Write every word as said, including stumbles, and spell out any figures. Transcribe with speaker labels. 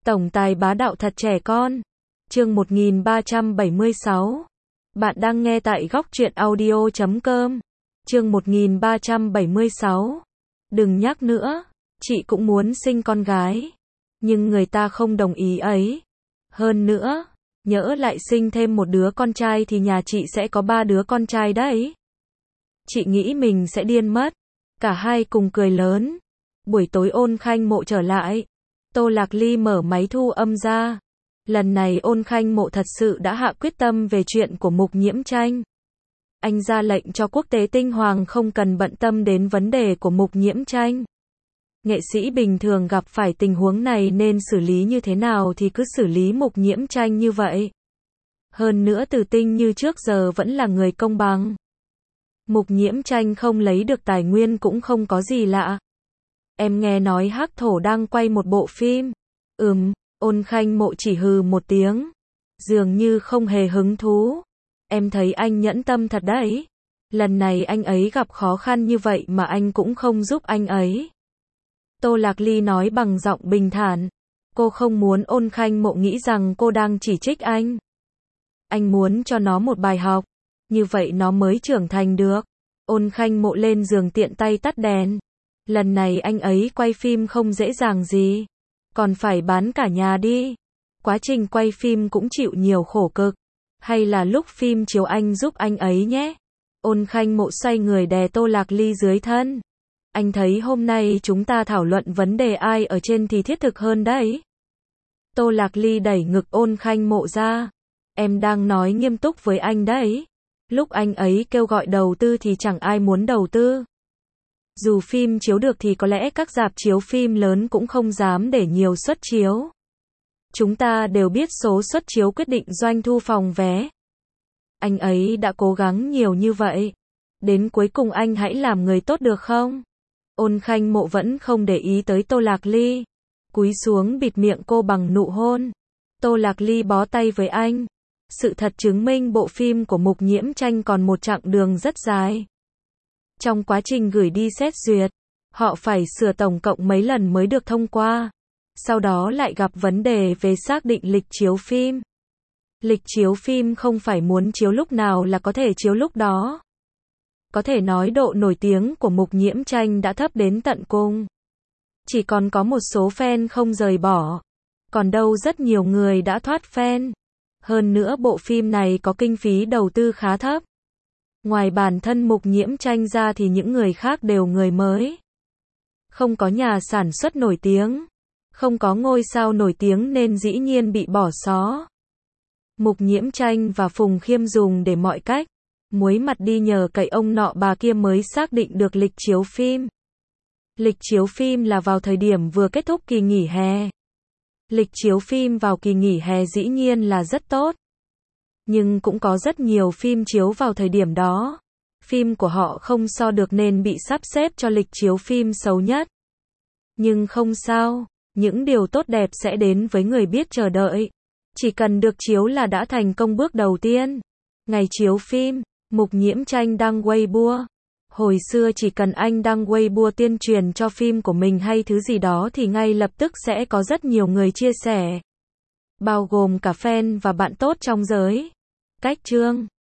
Speaker 1: Tổng tài bá đạo thật trẻ con. Chương một nghìn ba trăm bảy mươi sáu. Bạn đang nghe tại góc truyện audio chấm com. Chương một nghìn ba trăm bảy mươi sáu. Đừng nhắc nữa, chị cũng muốn sinh con gái, nhưng người ta không đồng ý ấy. Hơn nữa, nhỡ lại sinh thêm một đứa con trai thì nhà chị sẽ có ba đứa con trai đấy. Chị nghĩ mình sẽ điên mất. Cả hai cùng cười lớn. Buổi tối Ôn Khanh Mộ trở lại. Tô Lạc Ly mở máy thu âm ra. Lần này Ôn Khanh Mộ thật sự đã hạ quyết tâm về chuyện của Mục Nhiễm Tranh. Anh ra lệnh cho quốc tế tinh hoàng không cần bận tâm đến vấn đề của Mục Nhiễm Tranh. Nghệ sĩ bình thường gặp phải tình huống này nên xử lý như thế nào thì cứ xử lý Mục Nhiễm Tranh như vậy. Hơn nữa Từ Tinh như trước giờ vẫn là người công bằng. Mục Nhiễm Tranh không lấy được tài nguyên cũng không có gì lạ. Em nghe nói Hắc Thổ đang quay một bộ phim. Ừm, Ôn Khanh Mộ chỉ hừ một tiếng. Dường như không hề hứng thú. Em thấy anh nhẫn tâm thật đấy. Lần này anh ấy gặp khó khăn như vậy mà anh cũng không giúp anh ấy. Tô Lạc Ly nói bằng giọng bình thản. Cô không muốn Ôn Khanh Mộ nghĩ rằng cô đang chỉ trích anh. Anh muốn cho nó một bài học. Như vậy nó mới trưởng thành được. Ôn Khanh Mộ lên giường tiện tay tắt đèn. Lần này anh ấy quay phim không dễ dàng gì. Còn phải bán cả nhà đi. Quá trình quay phim cũng chịu nhiều khổ cực. Hay là lúc phim chiếu anh giúp anh ấy nhé. Ôn Khanh Mộ xoay người đè Tô Lạc Ly dưới thân. Anh thấy hôm nay chúng ta thảo luận vấn đề ai ở trên thì thiết thực hơn đấy. Tô Lạc Ly đẩy ngực Ôn Khanh Mộ ra. Em đang nói nghiêm túc với anh đấy. Lúc anh ấy kêu gọi đầu tư thì chẳng ai muốn đầu tư. Dù phim chiếu được thì có lẽ các rạp chiếu phim lớn cũng không dám để nhiều suất chiếu. Chúng ta đều biết số suất chiếu quyết định doanh thu phòng vé. Anh ấy đã cố gắng nhiều như vậy. Đến cuối cùng anh hãy làm người tốt được không? Ôn Khanh Mộ vẫn không để ý tới Tô Lạc Ly. Cúi xuống bịt miệng cô bằng nụ hôn. Tô Lạc Ly bó tay với anh. Sự thật chứng minh bộ phim của Mục Nhiễm Tranh còn một chặng đường rất dài. Trong quá trình gửi đi xét duyệt, họ phải sửa tổng cộng mấy lần mới được thông qua. Sau đó lại gặp vấn đề về xác định lịch chiếu phim. Lịch chiếu phim không phải muốn chiếu lúc nào là có thể chiếu lúc đó. Có thể nói độ nổi tiếng của Mục Nhiễm Tranh đã thấp đến tận cùng. Chỉ còn có một số fan không rời bỏ. Còn đâu rất nhiều người đã thoát fan. Hơn nữa bộ phim này có kinh phí đầu tư khá thấp. Ngoài bản thân Mục Nhiễm Tranh ra thì những người khác đều người mới. Không có nhà sản xuất nổi tiếng. Không có ngôi sao nổi tiếng nên dĩ nhiên bị bỏ xó. Mục Nhiễm Tranh và Phùng Khiêm dùng để mọi cách. Muối mặt đi nhờ cậy ông nọ bà kia mới xác định được lịch chiếu phim. Lịch chiếu phim là vào thời điểm vừa kết thúc kỳ nghỉ hè. Lịch chiếu phim vào kỳ nghỉ hè dĩ nhiên là rất tốt. Nhưng cũng có rất nhiều phim chiếu vào thời điểm đó. Phim của họ không so được nên bị sắp xếp cho lịch chiếu phim xấu nhất. Nhưng không sao, những điều tốt đẹp sẽ đến với người biết chờ đợi. Chỉ cần được chiếu là đã thành công bước đầu tiên. Ngày chiếu phim, Mục Nhiễm Tranh đăng Weibo. Hồi xưa chỉ cần anh đăng Weibo tuyên truyền cho phim của mình hay thứ gì đó thì ngay lập tức sẽ có rất nhiều người chia sẻ. Bao gồm cả fan và bạn tốt trong giới. Cách chương